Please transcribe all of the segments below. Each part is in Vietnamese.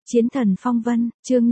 Chiến thần phong vân, chương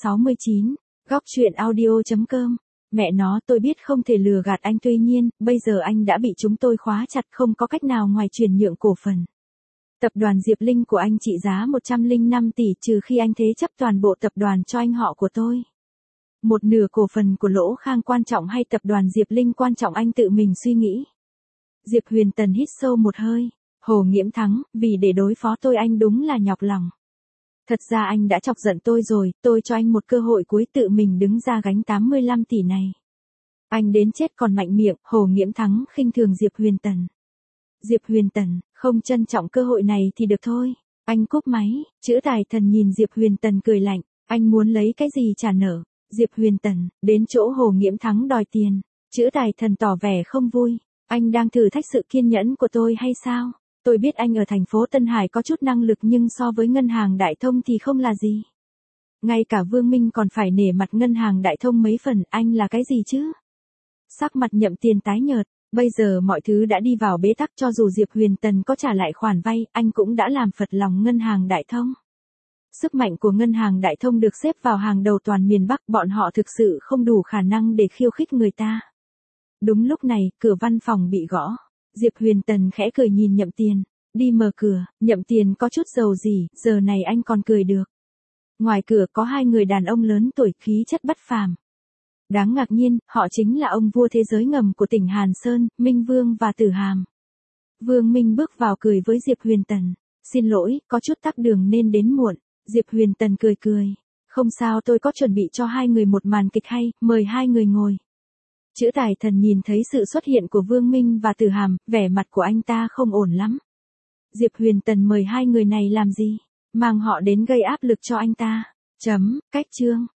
569, góc truyện audio.com. Mẹ nó, tôi biết không thể lừa gạt anh, tuy nhiên, bây giờ anh đã bị chúng tôi khóa chặt, không có cách nào ngoài chuyển nhượng cổ phần. Tập đoàn Diệp Linh của anh trị giá 105 tỷ, trừ khi anh thế chấp toàn bộ tập đoàn cho anh họ của tôi. Một nửa cổ phần của Lỗ Khang quan trọng hay tập đoàn Diệp Linh quan trọng, anh tự mình suy nghĩ. Diệp Huyền Tần hít sâu một hơi. Hồ Nghiễm Thắng, vì để đối phó tôi anh đúng là nhọc lòng. Thật ra anh đã chọc giận tôi rồi, tôi cho anh một cơ hội cuối, tự mình đứng ra gánh 85 tỷ này. Anh đến chết còn mạnh miệng. Hồ Nghiễm Thắng khinh thường Diệp Huyền Tần. Diệp Huyền Tần, không trân trọng cơ hội này thì được thôi. Anh cúp máy. Chữ Tài Thần nhìn Diệp Huyền Tần cười lạnh. Anh muốn lấy cái gì trả nợ? Diệp Huyền Tần, đến chỗ Hồ Nghiễm Thắng đòi tiền. Chữ Tài Thần tỏ vẻ không vui. Anh đang thử thách sự kiên nhẫn của tôi hay sao? Tôi biết anh ở thành phố Tân Hải có chút năng lực, nhưng so với ngân hàng Đại Thông thì không là gì. Ngay cả Vương Minh còn phải nể mặt ngân hàng Đại Thông mấy phần, anh là cái gì chứ? Sắc mặt Nhậm Tiền tái nhợt, bây giờ mọi thứ đã đi vào bế tắc, cho dù Diệp Huyền Tần có trả lại khoản vay, anh cũng đã làm phật lòng ngân hàng Đại Thông. Sức mạnh của ngân hàng Đại Thông được xếp vào hàng đầu toàn miền Bắc, bọn họ thực sự không đủ khả năng để khiêu khích người ta. Đúng lúc này, cửa văn phòng bị gõ. Diệp Huyền Tần khẽ cười nhìn Nhậm Tiền, đi mở cửa. Nhậm Tiền có chút dầu gì, giờ này anh còn cười được. Ngoài cửa có hai người đàn ông lớn tuổi, khí chất bất phàm. Đáng ngạc nhiên, họ chính là ông vua thế giới ngầm của tỉnh Hàn Sơn, Minh Vương và Tử Hàm. Vương Minh bước vào cười với Diệp Huyền Tần. Xin lỗi, có chút tắc đường nên đến muộn. Diệp Huyền Tần cười cười. Không sao, tôi có chuẩn bị cho hai người một màn kịch hay, mời hai người ngồi. Chữ Tài Thần nhìn thấy sự xuất hiện của Vương Minh và Tử Hàm, vẻ mặt của anh ta không ổn lắm. Diệp Huyền Tần mời hai người này làm gì? Mang họ đến gây áp lực cho anh ta. Cách chương.